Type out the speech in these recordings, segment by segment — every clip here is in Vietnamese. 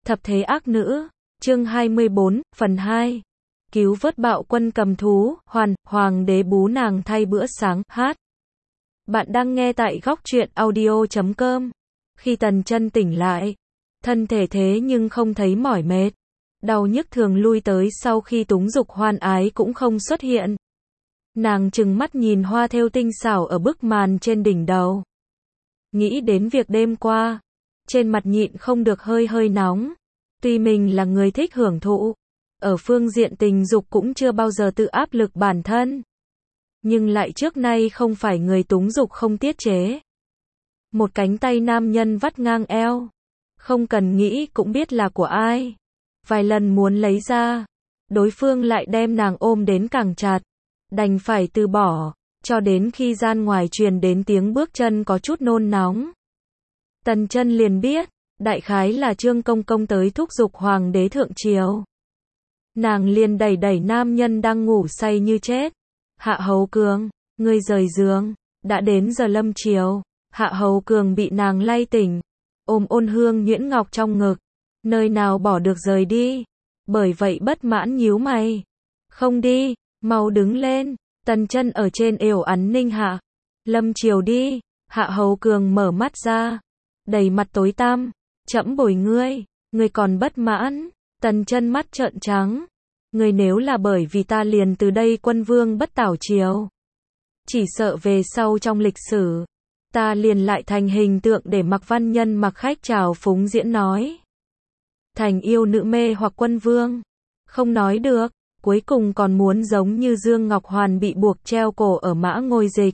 Thập thế ác nữ, chương 24, phần 2. Cứu vớt bạo quân cầm thú, hoàng đế bú nàng thay bữa sáng, hát. Bạn đang nghe tại góc truyện audio.com. Khi Tần Chân tỉnh lại, thân thể thế nhưng không thấy mỏi mệt. Đau nhức thường lui tới sau khi túng dục hoan ái cũng không xuất hiện. Nàng trừng mắt nhìn hoa thêu tinh xảo ở bức màn trên đỉnh đầu. Nghĩ đến việc đêm qua, trên mặt nhịn không được hơi nóng. Tuy mình là người thích hưởng thụ, ở phương diện tình dục cũng chưa bao giờ tự áp lực bản thân. Nhưng lại trước nay không phải người túng dục không tiết chế. Một cánh tay nam nhân vắt ngang eo, không cần nghĩ cũng biết là của ai. Vài lần muốn lấy ra, đối phương lại đem nàng ôm đến càng chặt, đành phải từ bỏ, cho đến khi gian ngoài truyền đến tiếng bước chân có chút nôn nóng. Tần Chân liền biết, đại khái là Trương Công Công tới thúc giục hoàng đế thượng triều. Nàng liền đẩy nam nhân đang ngủ say như chết. Hạ Hầu Cường, ngươi rời giường, đã đến giờ lâm triều. Hạ Hầu Cường bị nàng lay tỉnh, ôm ôn hương nhuyễn ngọc trong ngực, nơi nào bỏ được rời đi. Bởi vậy bất mãn nhíu mày. Không đi, mau đứng lên. Tần Chân ở trên ều ắn ninh hạ. Lâm triều đi. Hạ Hầu Cường mở mắt ra, đầy mặt tối tăm. Trẫm bồi ngươi còn bất mãn. Tần Chân mắt trợn trắng. Ngươi nếu là bởi vì ta liền từ đây quân vương bất tảo triều. Chỉ sợ về sau trong lịch sử, ta liền lại thành hình tượng để mặc văn nhân mặc khách trào phúng diễn nói. Thành yêu nữ mê hoặc quân vương. Không nói được, cuối cùng còn muốn giống như Dương Ngọc Hoàn bị buộc treo cổ ở mã ngôi dịch.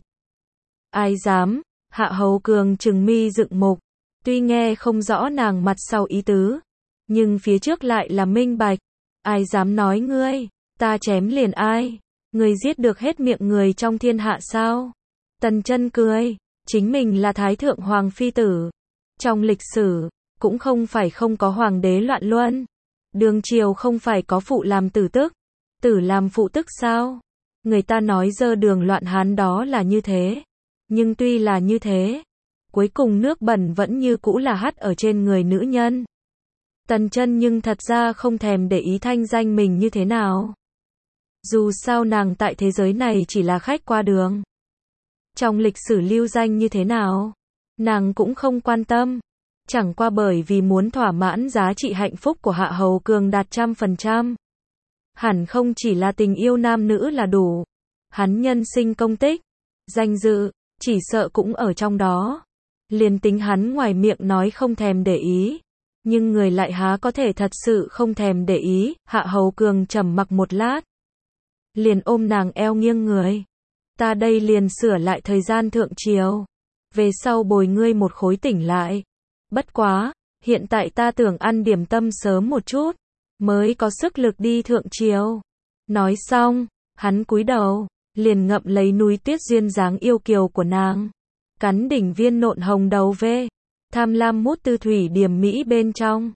Ai dám? Hạ Hầu Cường trừng mi dựng mục. Tuy nghe không rõ nàng mặt sau ý tứ, nhưng phía trước lại là minh bạch. Ai dám nói ngươi, ta chém liền ai? Ngươi giết được hết miệng người trong thiên hạ sao? Tần Chân cười, chính mình là Thái Thượng Hoàng Phi Tử. Trong lịch sử, cũng không phải không có hoàng đế loạn luân. Đường triều không phải có phụ làm tử tức, tử làm phụ tức sao? Người ta nói dơ đường loạn Hán đó là như thế. Nhưng tuy là như thế, cuối cùng nước bẩn vẫn như cũ là hắt ở trên người nữ nhân. Tần Chân nhưng thật ra không thèm để ý thanh danh mình như thế nào. Dù sao nàng tại thế giới này chỉ là khách qua đường. Trong lịch sử lưu danh như thế nào, nàng cũng không quan tâm. Chẳng qua bởi vì muốn thỏa mãn giá trị hạnh phúc của Hạ Hầu Cường đạt 100%. Hẳn không chỉ là tình yêu nam nữ là đủ. Hắn nhân sinh công tích, danh dự, chỉ sợ cũng ở trong đó. Liền tính hắn ngoài miệng nói không thèm để ý, nhưng người lại há có thể thật sự không thèm để ý. Hạ Hầu Cường trầm mặc một lát, liền ôm nàng eo nghiêng người. Ta đây liền sửa lại thời gian thượng triều, về sau bồi ngươi một khối tỉnh lại. Bất quá, hiện tại ta tưởng ăn điểm tâm sớm một chút, mới có sức lực đi thượng triều. Nói xong, hắn cúi đầu, liền ngậm lấy núi tuyết duyên dáng yêu kiều của nàng. Cắn đỉnh viên nộn hồng đầu về, tham lam mút tư thủy điểm mỹ bên trong.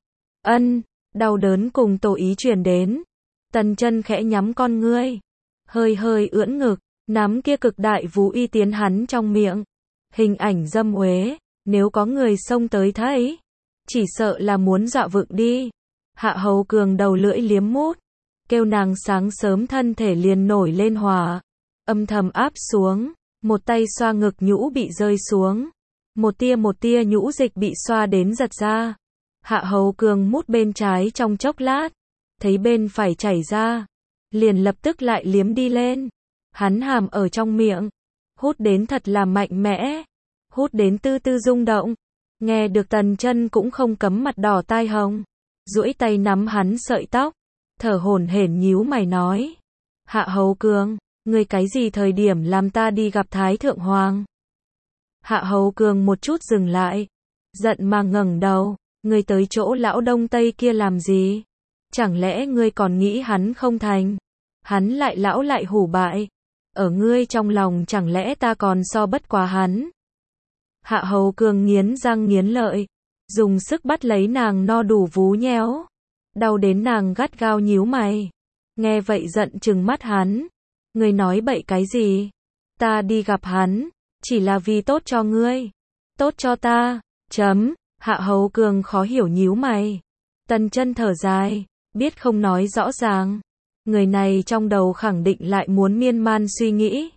Đau đớn cùng tổ ý truyền đến. Tần Chân khẽ nhắm con ngươi, hơi ưỡn ngực, nắm kia cực đại vú y tiến hắn trong miệng. Hình ảnh dâm uế, nếu có người xông tới thấy, chỉ sợ là muốn dọa vựng đi. Hạ Hầu Cường đầu lưỡi liếm mút, kêu nàng sáng sớm thân thể liền nổi lên hỏa, âm thầm áp xuống, một tay xoa ngực nhũ bị rơi xuống, một tia nhũ dịch bị xoa đến giật ra. Hạ Hầu Cường mút bên trái trong chốc lát, thấy bên phải chảy ra, liền lập tức lại liếm đi lên. Hắn hàm ở trong miệng, hút đến thật là mạnh mẽ, hút đến tư tư rung động. Nghe được Tần Chân cũng không cấm mặt đỏ tai hồng, duỗi tay nắm hắn sợi tóc, thở hổn hển nhíu mày nói: Hạ Hầu Cường, ngươi cái gì thời điểm làm ta đi gặp Thái Thượng Hoàng? Hạ Hầu Cường một chút dừng lại, giận mà ngẩng đầu, ngươi tới chỗ lão đông tây kia làm gì? Chẳng lẽ ngươi còn nghĩ hắn không thành? Hắn lại lão lại hủ bại, ở ngươi trong lòng chẳng lẽ ta còn so bất quá hắn? Hạ Hầu Cường nghiến răng nghiến lợi, dùng sức bắt lấy nàng no đủ vú nhéo, đau đến nàng gắt gao nhíu mày. Nghe vậy giận trừng mắt hắn, ngươi nói bậy cái gì? Ta đi gặp hắn, chỉ là vì tốt cho ngươi, tốt cho ta. Hạ Hầu Cường khó hiểu nhíu mày. Tần Chân thở dài, biết không nói rõ ràng. Người này trong đầu khẳng định lại muốn miên man suy nghĩ.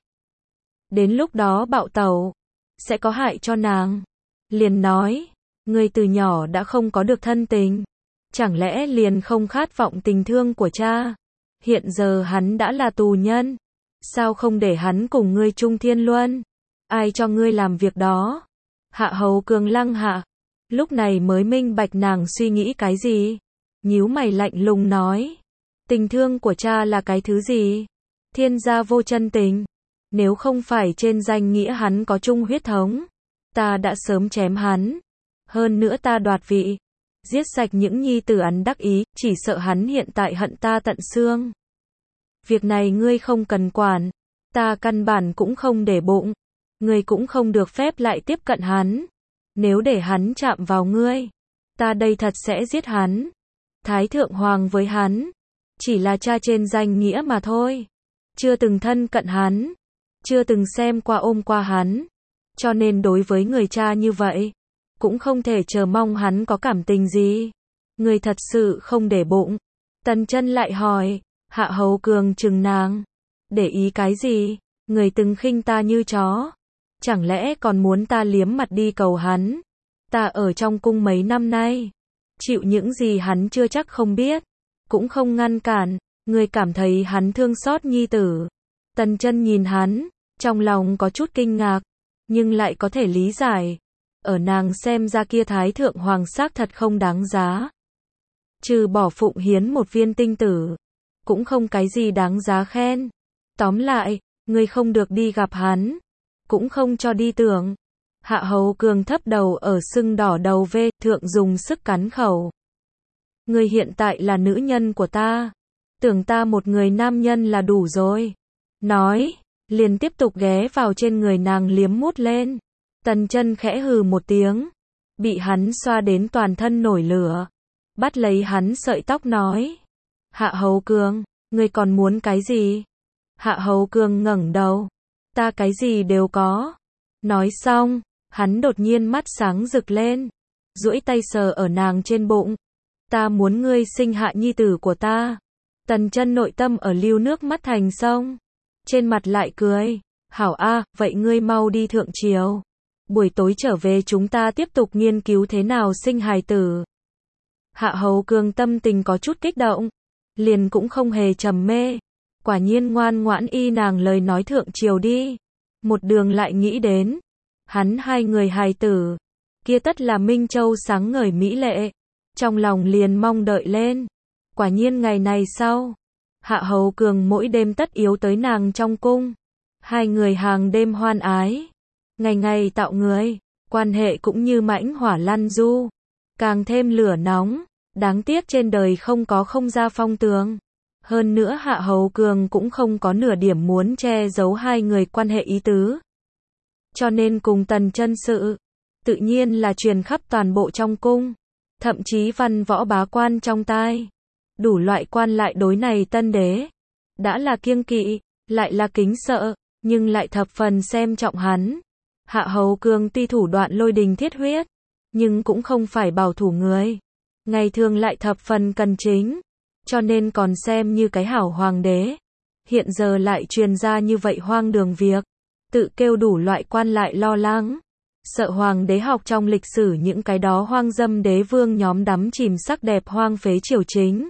Đến lúc đó bạo tẩu, sẽ có hại cho nàng. Liền nói, ngươi từ nhỏ đã không có được thân tình. Chẳng lẽ liền không khát vọng tình thương của cha? Hiện giờ hắn đã là tù nhân. Sao không để hắn cùng ngươi chung thiên luân? Ai cho ngươi làm việc đó? Hạ Hầu Cường lăng hạ. Lúc này mới minh bạch nàng suy nghĩ cái gì. Nhíu mày lạnh lùng nói. Tình thương của cha là cái thứ gì? Thiên gia vô chân tình. Nếu không phải trên danh nghĩa hắn có chung huyết thống, ta đã sớm chém hắn. Hơn nữa ta đoạt vị, giết sạch những nhi tử hắn đắc ý, chỉ sợ hắn hiện tại hận ta tận xương. Việc này ngươi không cần quản, ta căn bản cũng không để bụng. Ngươi cũng không được phép lại tiếp cận hắn. Nếu để hắn chạm vào ngươi, ta đây thật sẽ giết hắn. Thái thượng hoàng với hắn, chỉ là cha trên danh nghĩa mà thôi. Chưa từng thân cận hắn, chưa từng xem qua ôm qua hắn. Cho nên đối với người cha như vậy, cũng không thể chờ mong hắn có cảm tình gì. Người thật sự không để bụng. Tần Chân lại hỏi, Hạ Hầu Cường trừng nàng. Để ý cái gì? Người từng khinh ta như chó. Chẳng lẽ còn muốn ta liếm mặt đi cầu hắn? Ta ở trong cung mấy năm nay, chịu những gì hắn chưa chắc không biết. Cũng không ngăn cản. Người cảm thấy hắn thương xót nhi tử. Tần Chân nhìn hắn, trong lòng có chút kinh ngạc, nhưng lại có thể lý giải. Ở nàng xem ra kia Thái thượng hoàng xác thật không đáng giá. Trừ bỏ phụng hiến một viên tinh tử, cũng không cái gì đáng giá khen. Tóm lại, ngươi không được đi gặp hắn, cũng không cho đi tưởng. Hạ Hầu Cường thấp đầu ở sưng đỏ đầu về, thượng dùng sức cắn khẩu. Ngươi hiện tại là nữ nhân của ta, tưởng ta một người nam nhân là đủ rồi. Nói, liền tiếp tục ghé vào trên người nàng liếm mút lên. Tần Chân khẽ hừ một tiếng, bị hắn xoa đến toàn thân nổi lửa. Bắt lấy hắn sợi tóc nói, Hạ Hầu Cường, ngươi còn muốn cái gì? Hạ Hầu Cường ngẩng đầu, ta cái gì đều có. Nói xong, hắn đột nhiên mắt sáng rực lên, duỗi tay sờ ở nàng trên bụng. Ta muốn ngươi sinh hạ nhi tử của ta. Tần Chân nội tâm ở lưu nước mắt thành sông, trên mặt lại cười, hảo a, vậy ngươi mau đi thượng triều. Buổi tối trở về chúng ta tiếp tục nghiên cứu thế nào sinh hài tử. Hạ Hầu Cường tâm tình có chút kích động, liền cũng không hề trầm mê. Quả nhiên ngoan ngoãn y nàng lời nói thượng triều đi. Một đường lại nghĩ đến, hắn hai người hài tử, kia tất là Minh Châu sáng ngời mỹ lệ. Trong lòng liền mong đợi lên. Quả nhiên ngày này sau, Hạ Hầu Cường mỗi đêm tất yếu tới nàng trong cung. Hai người hàng đêm hoan ái, ngày ngày tạo người, quan hệ cũng như mãnh hỏa lăn du, càng thêm lửa nóng. Đáng tiếc trên đời không có không gia phong tường. Hơn nữa Hạ Hầu Cường cũng không có nửa điểm muốn che giấu hai người quan hệ ý tứ. Cho nên cùng Tần Chân sự, tự nhiên là truyền khắp toàn bộ trong cung, thậm chí văn võ bá quan trong tai. Đủ loại quan lại đối này tân đế, đã là kiêng kỵ, lại là kính sợ, nhưng lại thập phần xem trọng hắn. Hạ Hầu Cường tuy thủ đoạn lôi đình thiết huyết, nhưng cũng không phải bảo thủ người. Ngày thường lại thập phần cần chính, cho nên còn xem như cái hảo hoàng đế. Hiện giờ lại truyền ra như vậy hoang đường việc, tự kêu đủ loại quan lại lo lắng. Sợ hoàng đế học trong lịch sử những cái đó hoang dâm đế vương nhóm đắm chìm sắc đẹp hoang phế triều chính.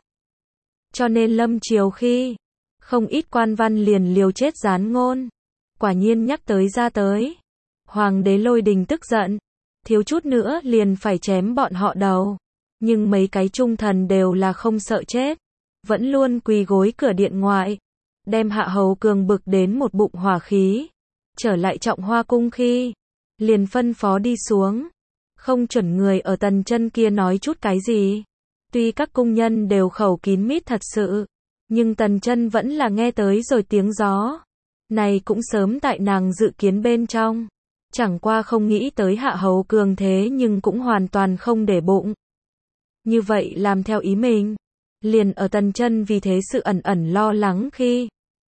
Cho nên lâm triều khi, không ít quan văn liền liều chết gián ngôn. Quả nhiên nhắc tới ra tới. Hoàng đế lôi đình tức giận, thiếu chút nữa liền phải chém bọn họ đầu. Nhưng mấy cái trung thần đều là không sợ chết, vẫn luôn quỳ gối cửa điện ngoại, đem Hạ Hầu Cường bực đến một bụng hỏa khí. Trở lại Trọng Hoa cung khi, liền phân phó đi xuống, không chuẩn người ở Tần Chân kia nói chút cái gì. Tuy các cung nhân đều khẩu kín mít thật sự, nhưng Tần Chân vẫn là nghe tới rồi tiếng gió. Này cũng sớm tại nàng dự kiến bên trong. Chẳng qua không nghĩ tới Hạ Hầu Cường thế nhưng cũng hoàn toàn không để bụng. Như vậy làm theo ý mình. Liền ở Tần Chân vì thế sự ẩn ẩn lo lắng khi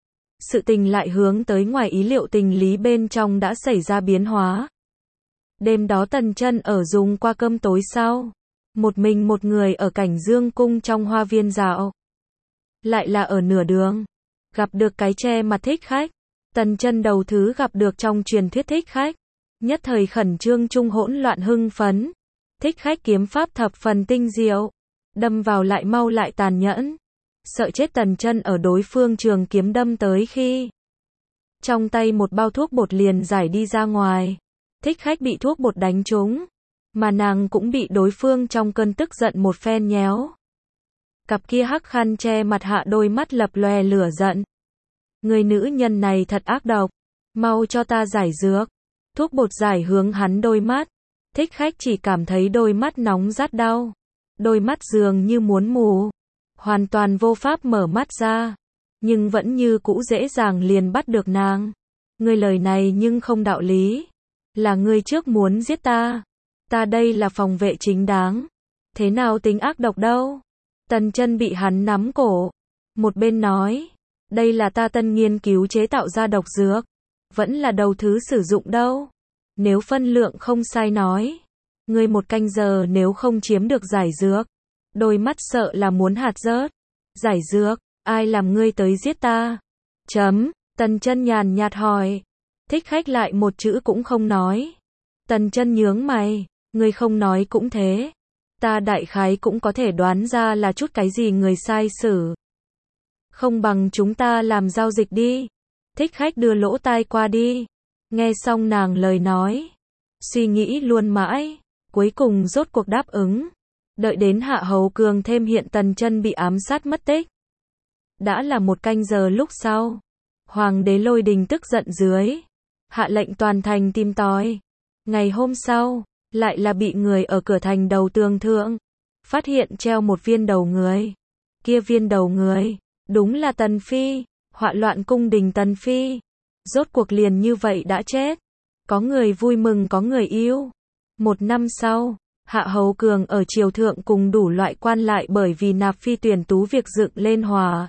sự tình lại hướng tới ngoài ý liệu tình lý bên trong đã xảy ra biến hóa. Đêm đó Tần Chân ở dùng qua cơm tối sau, Một mình một người ở cảnh dương cung trong hoa viên dạo. Lại là ở nửa đường. Gặp được cái che mặt thích khách. Tần chân đầu thứ gặp được trong truyền thuyết thích khách. Nhất thời khẩn trương trung hỗn loạn hưng phấn. Thích khách kiếm pháp thập phần tinh diệu. Đâm vào lại mau lại tàn nhẫn. Sợ chết tần chân ở đối phương trường kiếm đâm tới khi. Trong tay một bao thuốc bột liền giải đi ra ngoài. Thích khách bị thuốc bột đánh trúng. Mà nàng cũng bị đối phương trong cơn tức giận một phen nhéo. Cặp kia hắc khăn che mặt hạ đôi mắt lập lòe lửa giận. Người nữ nhân này thật ác độc. Mau cho ta giải dược. Thuốc bột giải hướng hắn đôi mắt. Thích khách chỉ cảm thấy đôi mắt nóng rát đau. Đôi mắt dường như muốn mù. Hoàn toàn vô pháp mở mắt ra. Nhưng vẫn như cũ dễ dàng liền bắt được nàng. Ngươi lời này nhưng không đạo lý. Là ngươi trước muốn giết ta. Ta đây là phòng vệ chính đáng. Thế nào tính ác độc đâu. Tần chân bị hắn nắm cổ. Một bên nói. Đây là ta tân nghiên cứu chế tạo ra độc dược. Vẫn là đầu thứ sử dụng đâu. Nếu phân lượng không sai nói. Ngươi một canh giờ nếu không chiếm được giải dược. Đôi mắt sợ là muốn hạt rớt. Giải dược, ai làm ngươi tới giết ta? Tần chân nhàn nhạt hỏi. Thích khách lại một chữ cũng không nói. Tần chân nhướng mày. Ngươi không nói cũng thế. Ta đại khái cũng có thể đoán ra là chút cái gì người sai xử. Không bằng chúng ta làm giao dịch đi. Thích khách đưa lỗ tai qua đi. Nghe xong nàng lời nói. Suy nghĩ luôn mãi. Cuối cùng rốt cuộc đáp ứng. Đợi đến Hạ Hầu Cường thêm hiện tần chân bị ám sát mất tích. Đã là một canh giờ lúc sau. Hoàng đế Lôi Đình tức giận dưới. Hạ lệnh toàn thành tìm tòi. Ngày hôm sau. Lại là bị người ở cửa thành đầu tường thượng. Phát hiện treo một viên đầu người. Kia viên đầu người. Đúng là Tần Phi. Họa loạn cung đình Tần Phi. Rốt cuộc liền như vậy đã chết. Có người vui mừng có người yêu. Một năm sau. Hạ Hầu Cường ở triều thượng cùng đủ loại quan lại bởi vì nạp phi tuyển tú việc dựng lên hòa.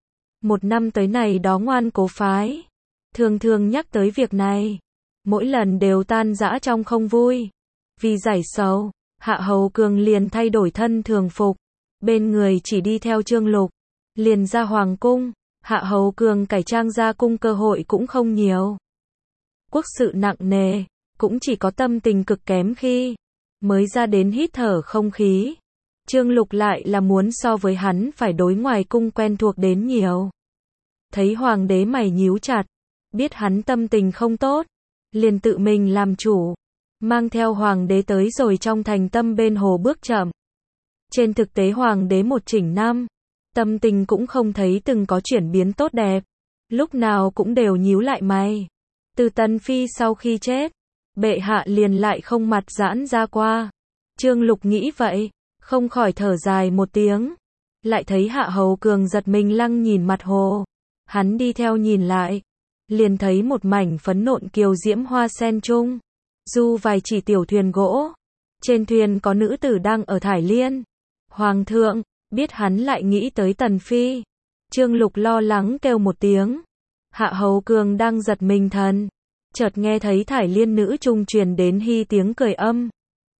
Một năm tới này đó ngoan cố phái. Thường thường nhắc tới việc này. Mỗi lần đều tan rã trong không vui. Vì giải sầu, Hạ Hầu Cường liền thay đổi thân thường phục. Bên người chỉ đi theo Trương Lục. Liền ra hoàng cung. Hạ Hầu Cường cải trang ra cung cơ hội cũng không nhiều. Quốc sự nặng nề. Cũng chỉ có tâm tình cực kém khi mới ra đến hít thở không khí. Trương Lục lại là muốn so với hắn phải đối ngoài cung quen thuộc đến nhiều. Thấy hoàng đế mày nhíu chặt. Biết hắn tâm tình không tốt. Liền tự mình làm chủ. Mang theo hoàng đế tới rồi trong thành tâm bên hồ bước chậm. Trên thực tế hoàng đế một chỉnh năm. Tâm tình cũng không thấy từng có chuyển biến tốt đẹp. Lúc nào cũng đều nhíu lại mày. Từ Tần Phi sau khi chết. Bệ hạ liền lại không mặt giãn ra qua. Trương Lục nghĩ vậy. Không khỏi thở dài một tiếng. Lại thấy Hạ Hầu Cường giật mình lăng nhìn mặt hồ. Hắn đi theo nhìn lại. Liền thấy một mảnh phấn nộn kiều diễm hoa sen trung. Du vài chỉ tiểu thuyền gỗ. Trên thuyền có nữ tử đang ở thải liên. Hoàng thượng, biết hắn lại nghĩ tới Tần Phi. Trương Lục lo lắng kêu một tiếng. Hạ Hầu Cường đang giật mình thần. Chợt nghe thấy thải liên nữ trung truyền đến hi tiếng cười âm.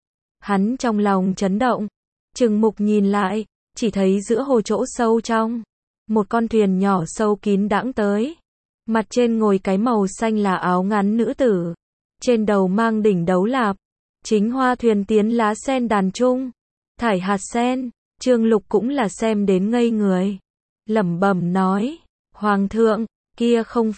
Hắn trong lòng chấn động. Trừng mục nhìn lại. Chỉ thấy giữa hồ chỗ sâu trong. Một con thuyền nhỏ sâu kín đãng tới. Mặt trên ngồi cái màu xanh là áo ngắn nữ tử. Trên đầu mang đỉnh đấu lạp. Chính hoa thuyền tiến lá sen đàn trung. Thải hạt sen. Trương Lục cũng là xem đến ngây người. Lẩm bẩm nói. Hoàng thượng, kia không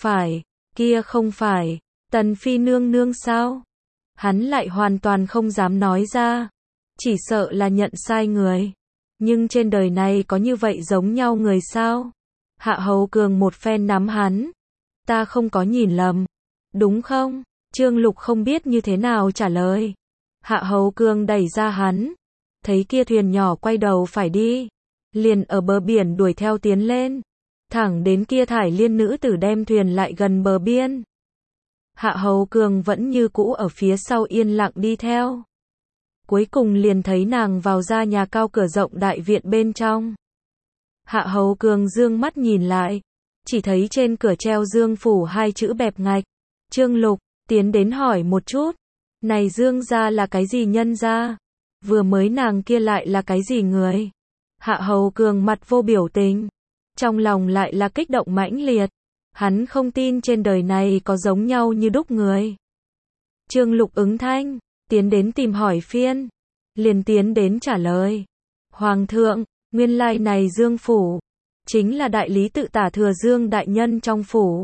phải. Tần Phi nương nương sao? Hắn lại hoàn toàn không dám nói ra. Chỉ sợ là nhận sai người. Nhưng trên đời này có như vậy giống nhau người sao? Hạ Hầu Cường một phen nắm hắn. Ta không có nhìn lầm. Đúng không? Trương Lục không biết như thế nào trả lời. Hạ Hầu Cường đẩy ra hắn. Thấy kia thuyền nhỏ quay đầu phải đi. Liền ở bờ biển đuổi theo tiến lên. Thẳng đến kia thải liên nữ tử đem thuyền lại gần bờ biên. Hạ Hầu Cường vẫn như cũ ở phía sau yên lặng đi theo. Cuối cùng liền thấy nàng vào ra nhà cao cửa rộng đại viện bên trong. Hạ Hầu Cường dương mắt nhìn lại. Chỉ thấy trên cửa treo Dương phủ hai chữ bẹp ngạch. Trương Lục tiến đến hỏi một chút. Này Dương gia là cái gì nhân gia? vừa mới nàng kia lại là cái gì người? Hạ Hầu Cường mặt vô biểu tình, trong lòng lại là kích động mãnh liệt. Hắn không tin trên đời này có giống nhau như đúc người. Trương Lục ứng thanh, tiến đến tìm hỏi phiên, liền tiến đến trả lời. Hoàng thượng, nguyên lai này Dương phủ, chính là đại lý tự tả thừa Dương đại nhân trong phủ.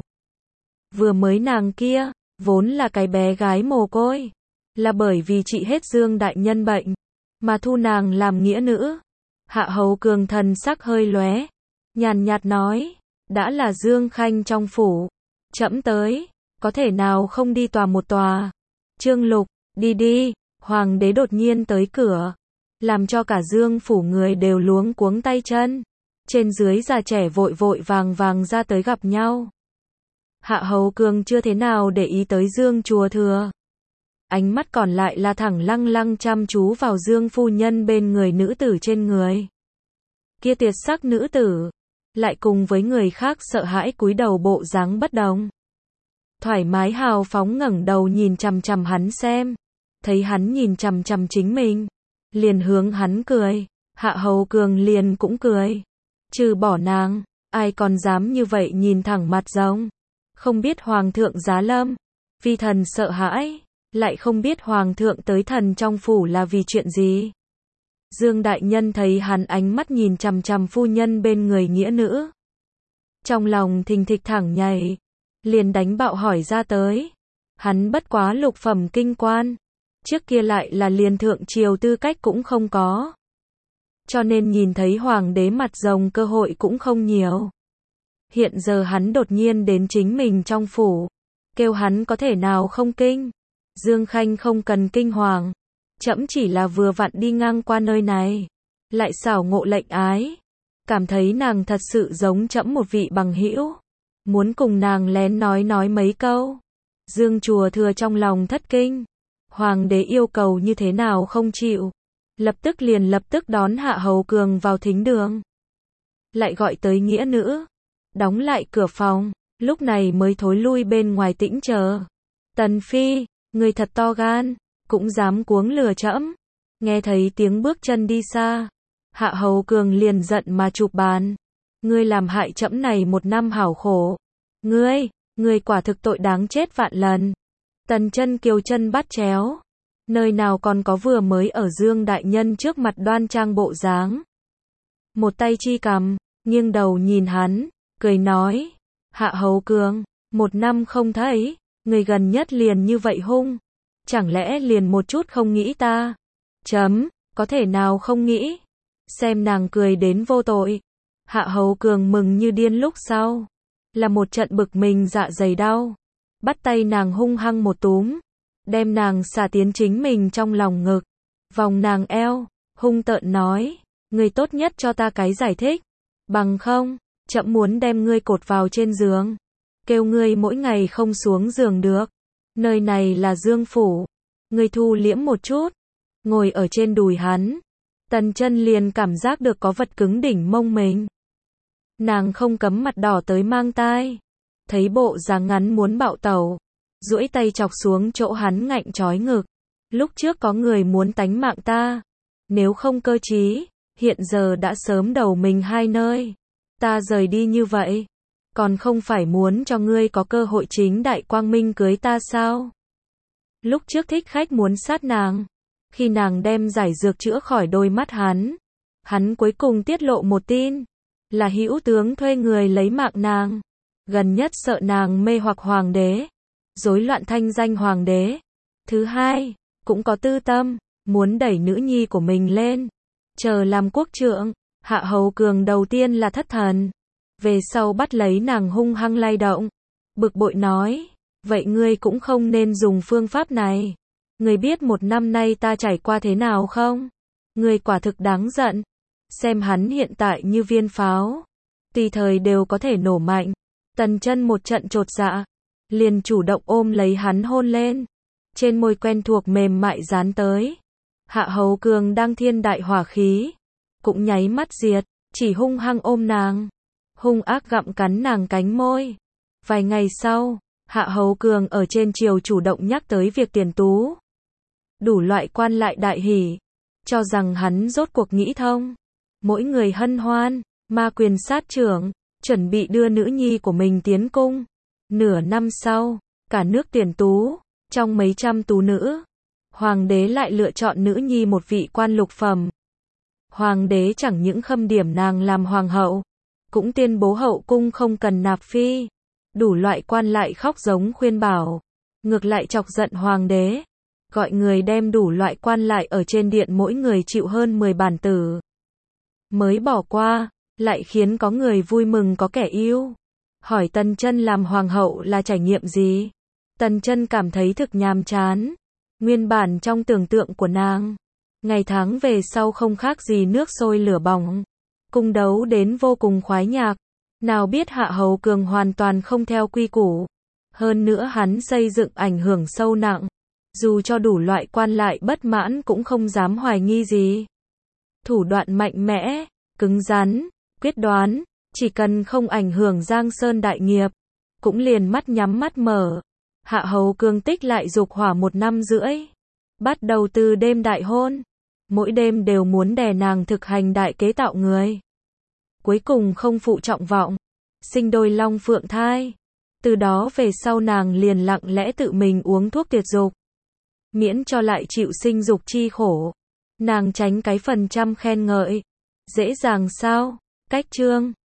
Vừa mới nàng kia, vốn là cái bé gái mồ côi, là bởi vì trị hết Dương đại nhân bệnh, mà thu nàng làm nghĩa nữ. Hạ Hầu Cường thần sắc hơi lóe, nhàn nhạt nói, đã là Dương Khanh trong phủ, trẫm tới, có thể nào không đi tòa một tòa. Trương Lục, đi đi, hoàng đế đột nhiên tới cửa, làm cho cả Dương phủ người đều luống cuống tay chân. Trên dưới già trẻ vội vội vàng vàng ra tới gặp nhau. Hạ Hầu Cường chưa thế nào để ý tới Dương Chùa Thừa. Ánh mắt còn lại là thẳng lăng lăng chăm chú vào Dương phu nhân bên người nữ tử trên người. Kia tuyệt sắc nữ tử, lại cùng với người khác sợ hãi cúi đầu bộ dáng bất đồng. Thoải mái hào phóng ngẩng đầu nhìn chằm chằm hắn xem, thấy hắn nhìn chằm chằm chính mình, liền hướng hắn cười. Hạ Hầu Cường liền cũng cười. Trừ bỏ nàng, ai còn dám như vậy nhìn thẳng mặt rồng. Không biết hoàng thượng giá lâm, vi thần sợ hãi, lại không biết hoàng thượng tới thần trong phủ là vì chuyện gì. Dương đại nhân thấy hắn ánh mắt nhìn chằm chằm phu nhân bên người nghĩa nữ, trong lòng thình thịch thẳng nhảy, liền đánh bạo hỏi ra tới. Hắn bất quá lục phẩm kinh quan, trước kia lại là liền thượng triều tư cách cũng không có, cho nên nhìn thấy hoàng đế mặt rồng cơ hội cũng không nhiều. Hiện giờ hắn đột nhiên đến chính mình trong phủ, kêu hắn có thể nào không kinh. Dương Khanh không cần kinh hoàng, trẫm chỉ là vừa vặn đi ngang qua nơi này, lại xảo ngộ lệnh ái, cảm thấy nàng thật sự giống trẫm một vị bằng hữu, muốn cùng nàng lén nói mấy câu. Dương Chùa Thừa trong lòng thất kinh, hoàng đế yêu cầu như thế nào không chịu, lập tức đón Hạ Hầu Cường vào thính đường, lại gọi tới nghĩa nữ, đóng lại cửa phòng, lúc này mới thối lui bên ngoài tĩnh chờ. Tần phi, người thật to gan, cũng dám cuống lừa trẫm. Nghe thấy tiếng bước chân đi xa, Hạ Hầu Cường liền giận mà chụp bàn. Ngươi làm hại trẫm này một năm hảo khổ. Ngươi quả thực tội đáng chết vạn lần. Tần chân kiều chân bắt chéo, nơi nào còn có vừa mới ở Dương đại nhân trước mặt đoan trang bộ dáng. Một tay chi cầm, nghiêng đầu nhìn hắn, cười nói, Hạ Hầu Cường, một năm không thấy, người gần nhất liền như vậy hung, chẳng lẽ liền một chút không nghĩ ta? Có thể nào không nghĩ? Xem nàng cười đến vô tội. Hạ Hầu Cường mừng như điên, lúc sau là một trận bực mình dạ dày đau, bắt tay nàng hung hăng một túm, đem nàng xả tiến chính mình trong lòng ngực, vòng nàng eo, hung tợn nói, ngươi tốt nhất cho ta cái giải thích, bằng không, trẫm muốn đem ngươi cột vào trên giường, kêu ngươi mỗi ngày không xuống giường được. Nơi này là Dương phủ, ngươi thu liễm một chút. Ngồi ở trên đùi hắn, Tần chân liền cảm giác được có vật cứng đỉnh mông mình. Nàng không cấm mặt đỏ tới mang tai, thấy bộ dáng ngắn muốn bạo tẩu, duỗi tay chọc xuống chỗ hắn ngạnh trói ngực. Lúc trước có người muốn tánh mạng ta, nếu không cơ trí, hiện giờ đã sớm đầu mình hai nơi. Ta rời đi như vậy, còn không phải muốn cho ngươi có cơ hội chính đại quang minh cưới ta sao? Lúc trước thích khách muốn sát nàng, khi nàng đem giải dược chữa khỏi đôi mắt hắn cuối cùng tiết lộ một tin, là hữu tướng thuê người lấy mạng nàng, gần nhất sợ nàng mê hoặc hoàng đế, rối loạn thanh danh hoàng đế. Thứ hai, cũng có tư tâm, muốn đẩy nữ nhi của mình lên, chờ làm quốc trượng. Hạ Hầu Cường đầu tiên là thất thần, về sau bắt lấy nàng hung hăng lay động, bực bội nói, vậy ngươi cũng không nên dùng phương pháp này. Ngươi biết một năm nay ta trải qua thế nào không? Ngươi quả thực đáng giận. Xem hắn hiện tại như viên pháo, tùy thời đều có thể nổ mạnh. Tần chân một trận chột dạ, liền chủ động ôm lấy hắn hôn lên, trên môi quen thuộc mềm mại dán tới. Hạ Hầu Cường đang thiên đại hỏa khí, cũng nháy mắt diệt, chỉ hung hăng ôm nàng, hung ác gặm cắn nàng cánh môi. Vài ngày sau, Hạ Hầu Cường ở trên triều chủ động nhắc tới việc tiền tú, đủ loại quan lại đại hỉ, cho rằng hắn rốt cuộc nghĩ thông. Mỗi người hân hoan, ma quyền sát trưởng, chuẩn bị đưa nữ nhi của mình tiến cung. Nửa năm sau, cả nước tuyển tú, trong mấy trăm tú nữ, hoàng đế lại lựa chọn nữ nhi một vị quan lục phẩm. Hoàng đế chẳng những khâm điểm nàng làm hoàng hậu, cũng tuyên bố hậu cung không cần nạp phi. Đủ loại quan lại khóc giống khuyên bảo, ngược lại chọc giận hoàng đế, gọi người đem đủ loại quan lại ở trên điện mỗi người chịu hơn 10 bản tử. Mới bỏ qua, lại khiến có người vui mừng có kẻ yêu. Hỏi Tần Chân làm hoàng hậu là trải nghiệm gì? Tần Chân cảm thấy thực nhàm chán. Nguyên bản trong tưởng tượng của nàng, ngày tháng về sau không khác gì nước sôi lửa bỏng. Cung đấu đến vô cùng khoái nhạc. Nào biết Hạ Hầu Cường hoàn toàn không theo quy củ. Hơn nữa hắn xây dựng ảnh hưởng sâu nặng. Dù cho đủ loại quan lại bất mãn cũng không dám hoài nghi gì. Thủ đoạn mạnh mẽ, cứng rắn, quyết đoán, chỉ cần không ảnh hưởng Giang Sơn đại nghiệp, cũng liền mắt nhắm mắt mở. Hạ Hầu Cường tích lại dục hỏa 1 năm rưỡi. Bắt đầu từ đêm đại hôn. Mỗi đêm đều muốn đè nàng thực hành đại kế tạo người. Cuối cùng không phụ trọng vọng, sinh đôi long phượng thai. Từ đó về sau nàng liền lặng lẽ tự mình uống thuốc tuyệt dục, miễn cho lại chịu sinh dục chi khổ. Nàng tránh cái phần trăm khen ngợi. Dễ dàng sao? Cách chương